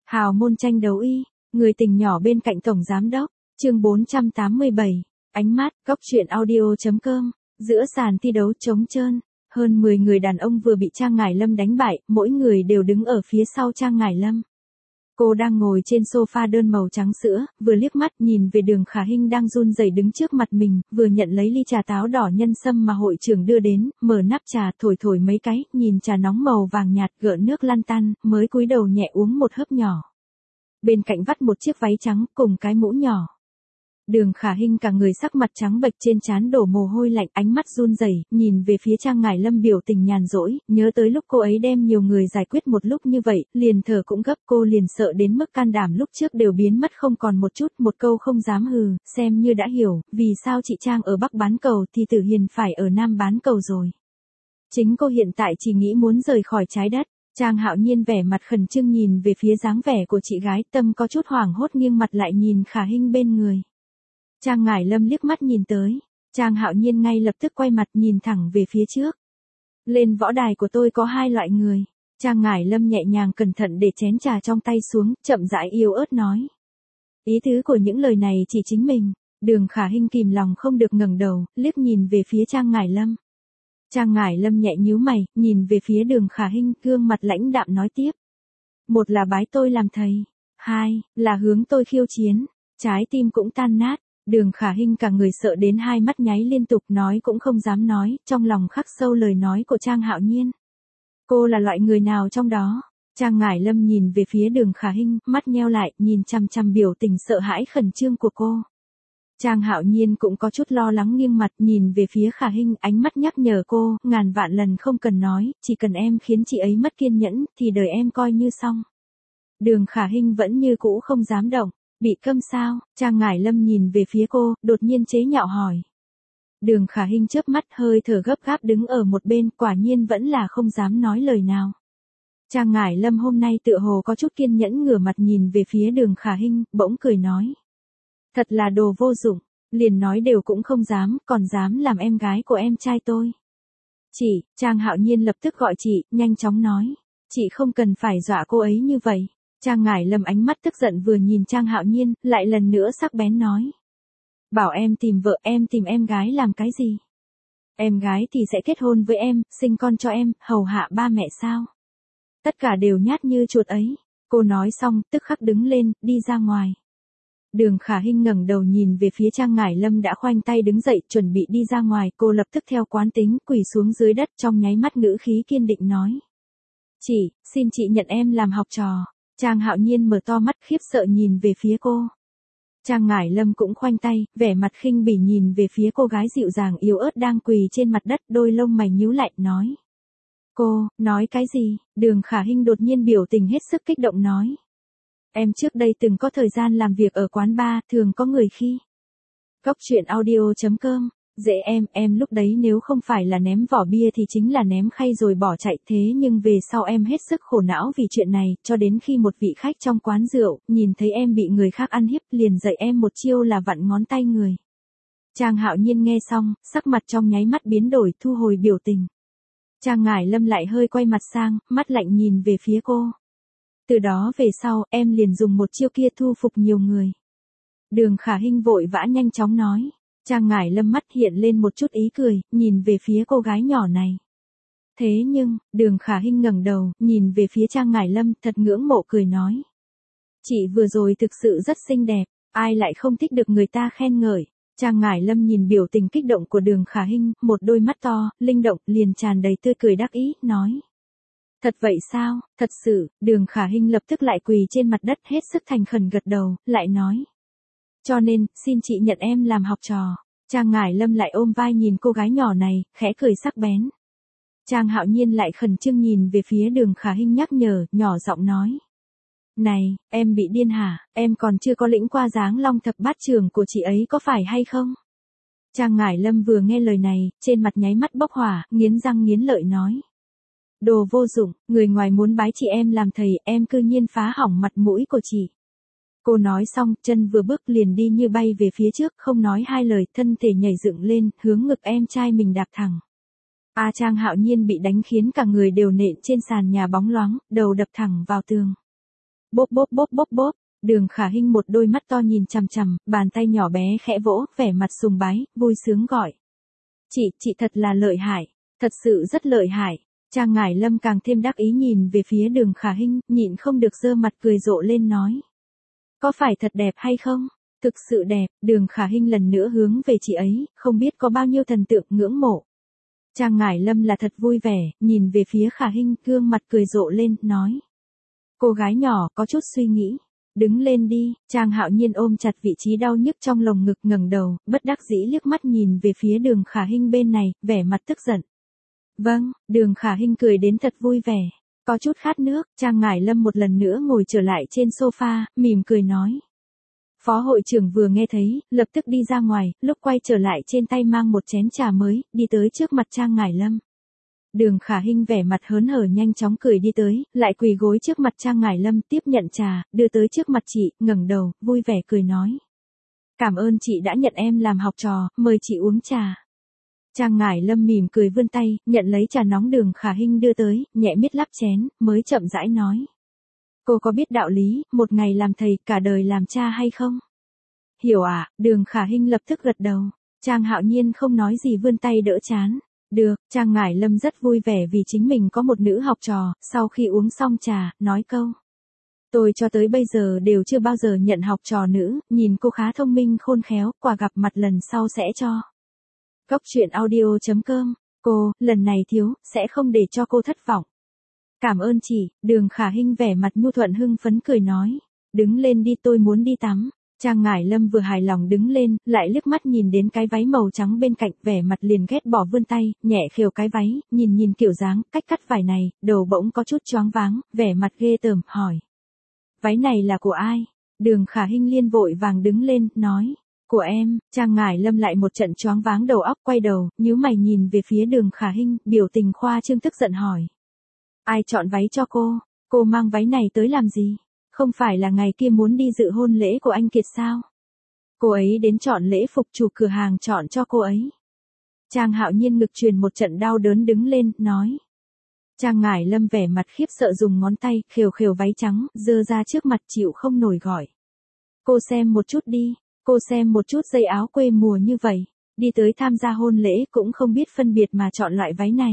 Hào môn tranh đấu y, người tình nhỏ bên cạnh tổng giám đốc, chương 487, ánh mắt, góc truyện audio.com, giữa sàn thi đấu trống trơn, hơn 10 người đàn ông vừa bị Trang Ngải Lâm đánh bại, mỗi người đều đứng ở phía sau Trang Ngải Lâm. Cô đang ngồi trên sofa đơn màu trắng sữa, vừa liếc mắt nhìn về Đường Khả Hinh đang run rẩy đứng trước mặt mình, vừa nhận lấy ly trà táo đỏ nhân sâm mà hội trưởng đưa đến, mở nắp trà thổi thổi mấy cái, nhìn trà nóng màu vàng nhạt gợn nước lăn tăn, mới cúi đầu nhẹ uống một hớp nhỏ. Bên cạnh vắt một chiếc váy trắng cùng cái mũ nhỏ. Đường Khả Hinh cả người sắc mặt trắng bệch, trên trán đổ mồ hôi lạnh, ánh mắt run rẩy, nhìn về phía Trang Ngải Lâm biểu tình nhàn rỗi, nhớ tới lúc cô ấy đem nhiều người giải quyết một lúc như vậy, liền thở cũng gấp, cô liền sợ đến mức can đảm lúc trước đều biến mất không còn một chút, một câu không dám hừ, xem như đã hiểu, vì sao chị Trang ở Bắc bán cầu thì Tử Hiền phải ở Nam bán cầu rồi. Chính cô hiện tại chỉ nghĩ muốn rời khỏi trái đất. Trang Hạo Nhiên vẻ mặt khẩn trương nhìn về phía dáng vẻ của chị gái, tâm có chút hoảng hốt nghiêng mặt lại nhìn Khả Hinh bên người. Trang Ngải Lâm liếc mắt nhìn tới, Trang Hạo Nhiên ngay lập tức quay mặt nhìn thẳng về phía trước. Lên võ đài của tôi có hai loại người. Trang Ngải Lâm nhẹ nhàng cẩn thận để chén trà trong tay xuống, chậm rãi yếu ớt nói. Ý tứ của những lời này chỉ chính mình. Đường Khả Hinh kìm lòng không được ngẩng đầu, liếc nhìn về phía Trang Ngải Lâm. Trang Ngải Lâm nhẹ nhíu mày, nhìn về phía Đường Khả Hinh, gương mặt lãnh đạm nói tiếp. Một là bái tôi làm thầy, hai là hướng tôi khiêu chiến, trái tim cũng tan nát. Đường Khả Hinh cả người sợ đến hai mắt nháy liên tục, nói cũng không dám nói, trong lòng khắc sâu lời nói của Trang Hạo Nhiên. Cô là loại người nào trong đó? Trang Ngải Lâm nhìn về phía Đường Khả Hinh, mắt nheo lại, nhìn chằm chằm biểu tình sợ hãi khẩn trương của cô. Trang Hạo Nhiên cũng có chút lo lắng nghiêng mặt nhìn về phía Khả Hinh, ánh mắt nhắc nhở cô, ngàn vạn lần không cần nói, chỉ cần em khiến chị ấy mất kiên nhẫn, thì đời em coi như xong. Đường Khả Hinh vẫn như cũ không dám động. Bị câm sao? Trang Ngải Lâm nhìn về phía cô, đột nhiên chế nhạo hỏi. Đường Khả Hinh chớp mắt, hơi thở gấp gáp đứng ở một bên, quả nhiên vẫn là không dám nói lời nào. Trang Ngải Lâm hôm nay tựa hồ có chút kiên nhẫn, ngửa mặt nhìn về phía Đường Khả Hinh, bỗng cười nói. Thật là đồ vô dụng, liền nói đều cũng không dám, còn dám làm em gái của em trai tôi. Chị, Trang Hạo Nhiên lập tức gọi chị, nhanh chóng nói. Chị không cần phải dọa cô ấy như vậy. Trang Ngải Lâm ánh mắt tức giận vừa nhìn Trang Hạo Nhiên, lại lần nữa sắc bén nói. Bảo em tìm vợ, em tìm em gái làm cái gì? Em gái thì sẽ kết hôn với em, sinh con cho em, hầu hạ ba mẹ sao? Tất cả đều nhát như chuột ấy. Cô nói xong, tức khắc đứng lên, đi ra ngoài. Đường Khả Hinh ngẩng đầu nhìn về phía Trang Ngải Lâm đã khoanh tay đứng dậy, chuẩn bị đi ra ngoài, cô lập tức theo quán tính, quỳ xuống dưới đất, trong nháy mắt ngữ khí kiên định nói. Chị, xin chị nhận em làm học trò. Trang Hạo Nhiên mở to mắt khiếp sợ nhìn về phía cô. Trang Ngải Lâm cũng khoanh tay, vẻ mặt khinh bỉ nhìn về phía cô gái dịu dàng yếu ớt đang quỳ trên mặt đất, đôi lông mày nhíu lại, nói. Cô, nói cái gì? Đường Khả Hinh đột nhiên biểu tình hết sức kích động nói. Em trước đây từng có thời gian làm việc ở quán bar, thường có người khi. Góc truyện audio.com. Dễ em lúc đấy nếu không phải là ném vỏ bia thì chính là ném khay rồi bỏ chạy, thế nhưng về sau em hết sức khổ não vì chuyện này, cho đến khi một vị khách trong quán rượu, nhìn thấy em bị người khác ăn hiếp, liền dạy em một chiêu là vặn ngón tay người. Trang Hạo Nhiên nghe xong, sắc mặt trong nháy mắt biến đổi, thu hồi biểu tình. Trang Ngải Lâm lại hơi quay mặt sang, mắt lạnh nhìn về phía cô. Từ đó về sau, em liền dùng một chiêu kia thu phục nhiều người. Đường Khả Hinh vội vã nhanh chóng nói. Trang Ngải Lâm mắt hiện lên một chút ý cười, nhìn về phía cô gái nhỏ này. Thế nhưng, Đường Khả Hinh ngẩng đầu, nhìn về phía Trang Ngải Lâm, thật ngưỡng mộ cười nói. Chị vừa rồi thực sự rất xinh đẹp, ai lại không thích được người ta khen ngợi. Trang Ngải Lâm nhìn biểu tình kích động của Đường Khả Hinh, một đôi mắt to, linh động, liền tràn đầy tươi cười đắc ý, nói. Thật vậy sao, thật sự, Đường Khả Hinh lập tức lại quỳ trên mặt đất hết sức thành khẩn gật đầu, lại nói. Cho nên, xin chị nhận em làm học trò. Trang Ngải Lâm lại ôm vai nhìn cô gái nhỏ này, khẽ cười sắc bén. Trang Hạo Nhiên lại khẩn trương nhìn về phía Đường Khả Hinh nhắc nhở, nhỏ giọng nói. Này, em bị điên hả, em còn chưa có lĩnh qua dáng long thập bát trưởng của chị ấy có phải hay không? Trang Ngải Lâm vừa nghe lời này, trên mặt nháy mắt bốc hỏa, nghiến răng nghiến lợi nói. Đồ vô dụng, người ngoài muốn bái chị em làm thầy, em cư nhiên phá hỏng mặt mũi của chị. Cô nói xong, chân vừa bước liền đi như bay về phía trước, không nói hai lời, thân thể nhảy dựng lên, hướng ngực em trai mình đạp thẳng. Trang Hạo Nhiên bị đánh khiến cả người đều nện trên sàn nhà bóng loáng, đầu đập thẳng vào tường. Bốp bốp bốp bốp bốp, Đường Khả Hinh một đôi mắt to nhìn chằm chằm, bàn tay nhỏ bé khẽ vỗ, vẻ mặt sùng bái, vui sướng gọi. Chị thật là lợi hại, thật sự rất lợi hại. Trang Ngải Lâm càng thêm đắc ý nhìn về phía Đường Khả Hinh, nhịn không được giơ mặt cười rộ lên nói. Có phải thật đẹp hay không? Thực sự đẹp, Đường Khả Hinh lần nữa hướng về chị ấy, không biết có bao nhiêu thần tượng ngưỡng mộ. Trang Ngải Lâm là thật vui vẻ, nhìn về phía Khả Hinh, gương mặt cười rộ lên, nói. Cô gái nhỏ có chút suy nghĩ. Đứng lên đi, Trang Hạo Nhiên ôm chặt vị trí đau nhức trong lồng ngực ngẩng đầu, bất đắc dĩ liếc mắt nhìn về phía Đường Khả Hinh bên này, vẻ mặt tức giận. Vâng, Đường Khả Hinh cười đến thật vui vẻ. Có chút khát nước, Trang Ngải Lâm một lần nữa ngồi trở lại trên sofa, mỉm cười nói. Phó hội trưởng vừa nghe thấy, lập tức đi ra ngoài, lúc quay trở lại trên tay mang một chén trà mới, đi tới trước mặt Trang Ngải Lâm. Đường Khả Hinh vẻ mặt hớn hở nhanh chóng cười đi tới, lại quỳ gối trước mặt Trang Ngải Lâm tiếp nhận trà, đưa tới trước mặt chị, ngẩng đầu, vui vẻ cười nói. Cảm ơn chị đã nhận em làm học trò, mời chị uống trà. Trang Ngải Lâm mỉm cười vươn tay, nhận lấy trà nóng Đường Khả Hinh đưa tới, nhẹ miết lắp chén, mới chậm rãi nói. Cô có biết đạo lý, một ngày làm thầy, cả đời làm cha hay không? Hiểu ạ, Đường Khả Hinh lập tức gật đầu. Trang Hạo Nhiên không nói gì vươn tay đỡ chán. Được, Trang Ngải Lâm rất vui vẻ vì chính mình có một nữ học trò, sau khi uống xong trà, nói câu. Tôi cho tới bây giờ đều chưa bao giờ nhận học trò nữ, nhìn cô khá thông minh khôn khéo, quả gặp mặt lần sau sẽ cho. Cốc truyện audio.com, cô, lần này thiếu, sẽ không để cho cô thất vọng. Cảm ơn chị, Đường Khả Hinh vẻ mặt nhu thuận hưng phấn cười nói. Đứng lên đi, tôi muốn đi tắm. Trang Ngải Lâm vừa hài lòng đứng lên, lại liếc mắt nhìn đến cái váy màu trắng bên cạnh, vẻ mặt liền ghét bỏ vươn tay, nhẹ khều cái váy, nhìn kiểu dáng, cách cắt vải này, đầu bỗng có chút choáng váng, vẻ mặt ghê tởm, hỏi. Váy này là của ai? Đường Khả Hinh liên vội vàng đứng lên, nói. Của em. Trang Ngải Lâm lại một trận choáng váng đầu óc, quay đầu, nhíu mày nhìn về phía Đường Khả Hinh, biểu tình khoa trương tức giận hỏi. Ai chọn váy cho cô? Cô mang váy này tới làm gì? Không phải là ngày kia muốn đi dự hôn lễ của anh Kiệt sao? Cô ấy đến chọn lễ phục, chủ cửa hàng chọn cho cô ấy. Trang Hạo Nhiên ngực truyền một trận đau đớn đứng lên, nói. Trang Ngải Lâm vẻ mặt khiếp sợ dùng ngón tay, khều khều váy trắng, giơ ra trước mặt chịu không nổi gọi. Cô xem một chút đi, cô xem một chút dây áo quê mùa như vậy, đi tới tham gia hôn lễ cũng không biết phân biệt mà chọn loại váy này.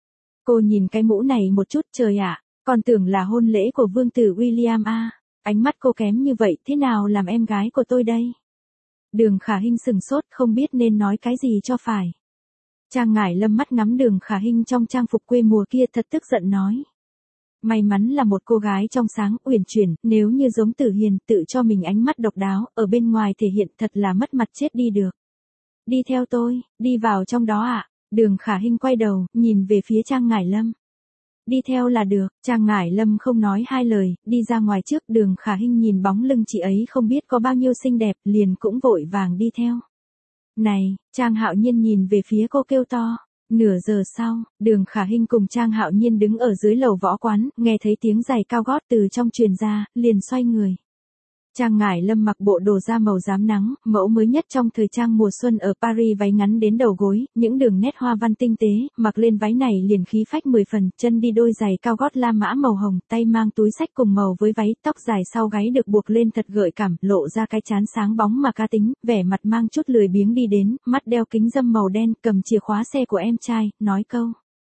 Cô nhìn cái mũ này một chút, trời ạ, còn tưởng là hôn lễ của vương tử William a. Ánh mắt cô kém như vậy, thế nào làm em gái của tôi đây? Đường Khả Hinh sừng sốt, không biết nên nói cái gì cho phải. Trang Ngải Lâm mắt ngắm Đường Khả Hinh trong trang phục quê mùa kia thật tức giận nói. May mắn là một cô gái trong sáng, uyển chuyển, nếu như giống Tử Hiền, tự cho mình ánh mắt độc đáo, ở bên ngoài thể hiện thật là mất mặt chết đi được. Đi theo tôi, đi vào trong đó ạ. Đường Khả Hinh quay đầu, nhìn về phía Trang Ngải Lâm. Đi theo là được, Trang Ngải Lâm không nói hai lời, đi ra ngoài trước. Đường Khả Hinh nhìn bóng lưng chị ấy không biết có bao nhiêu xinh đẹp, liền cũng vội vàng đi theo. Này, Trang Hạo Nhiên nhìn về phía cô kêu to. Nửa giờ sau, Đường Khả Hinh cùng Trang Hạo Nhiên đứng ở dưới lầu võ quán, nghe thấy tiếng giày cao gót từ trong truyền ra, liền xoay người. Trang Ngải Lâm mặc bộ đồ da màu rám nắng, mẫu mới nhất trong thời trang mùa xuân ở Paris, váy ngắn đến đầu gối, những đường nét hoa văn tinh tế, mặc lên váy này liền khí phách 10 phần, chân đi đôi giày cao gót La Mã màu hồng, tay mang túi xách cùng màu với váy, tóc dài sau gáy được buộc lên thật gợi cảm, lộ ra cái trán sáng bóng mà cá tính, vẻ mặt mang chút lười biếng đi đến, mắt đeo kính râm màu đen, cầm chìa khóa xe của em trai, nói câu.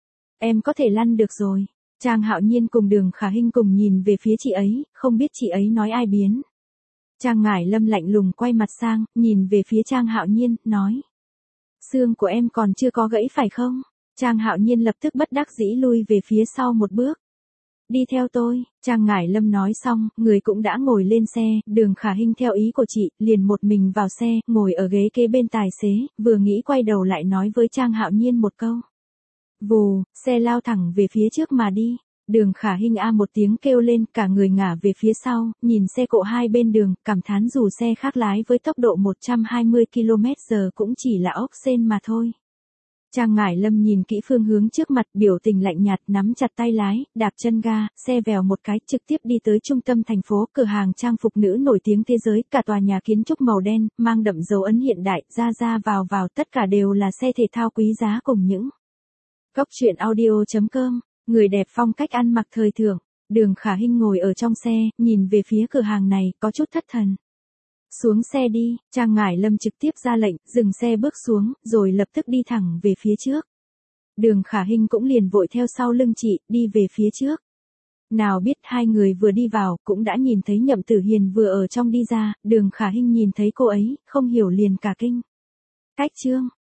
Em có thể lăn được rồi. Trang Hạo Nhiên cùng Đường Khả Hinh cùng nhìn về phía chị ấy, không biết chị ấy nói ai biến. Trang Ngải Lâm lạnh lùng quay mặt sang, nhìn về phía Trang Hạo Nhiên, nói. Xương của em còn chưa có gãy phải không? Trang Hạo Nhiên lập tức bất đắc dĩ lui về phía sau một bước. Đi theo tôi, Trang Ngải Lâm nói xong, người cũng đã ngồi lên xe, Đường Khả Hinh theo ý của chị, liền một mình vào xe, ngồi ở ghế kế bên tài xế, vừa nghĩ quay đầu lại nói với Trang Hạo Nhiên một câu. Vù, xe lao thẳng về phía trước mà đi. Đường Khả Hinh a một tiếng kêu lên, cả người ngả về phía sau, nhìn xe cộ hai bên đường, cảm thán dù xe khác lái với tốc độ 120 km/h cũng chỉ là ốc sên mà thôi. Trang Ngải Lâm nhìn kỹ phương hướng trước mặt, biểu tình lạnh nhạt, nắm chặt tay lái, đạp chân ga, xe vèo một cái, trực tiếp đi tới trung tâm thành phố, cửa hàng trang phục nữ nổi tiếng thế giới, cả tòa nhà kiến trúc màu đen, mang đậm dấu ấn hiện đại, ra vào, tất cả đều là xe thể thao quý giá cùng những. Cốc truyện audio.com, người đẹp phong cách ăn mặc thời thượng. Đường Khả Hinh ngồi ở trong xe, nhìn về phía cửa hàng này, có chút thất thần. Xuống xe đi, Trang Ngải Lâm trực tiếp ra lệnh, dừng xe bước xuống, rồi lập tức đi thẳng về phía trước. Đường Khả Hinh cũng liền vội theo sau lưng chị, đi về phía trước. Nào biết hai người vừa đi vào, cũng đã nhìn thấy Nhậm Tử Hiền vừa ở trong đi ra, Đường Khả Hinh nhìn thấy cô ấy, không hiểu liền cả kinh. Cách Trương,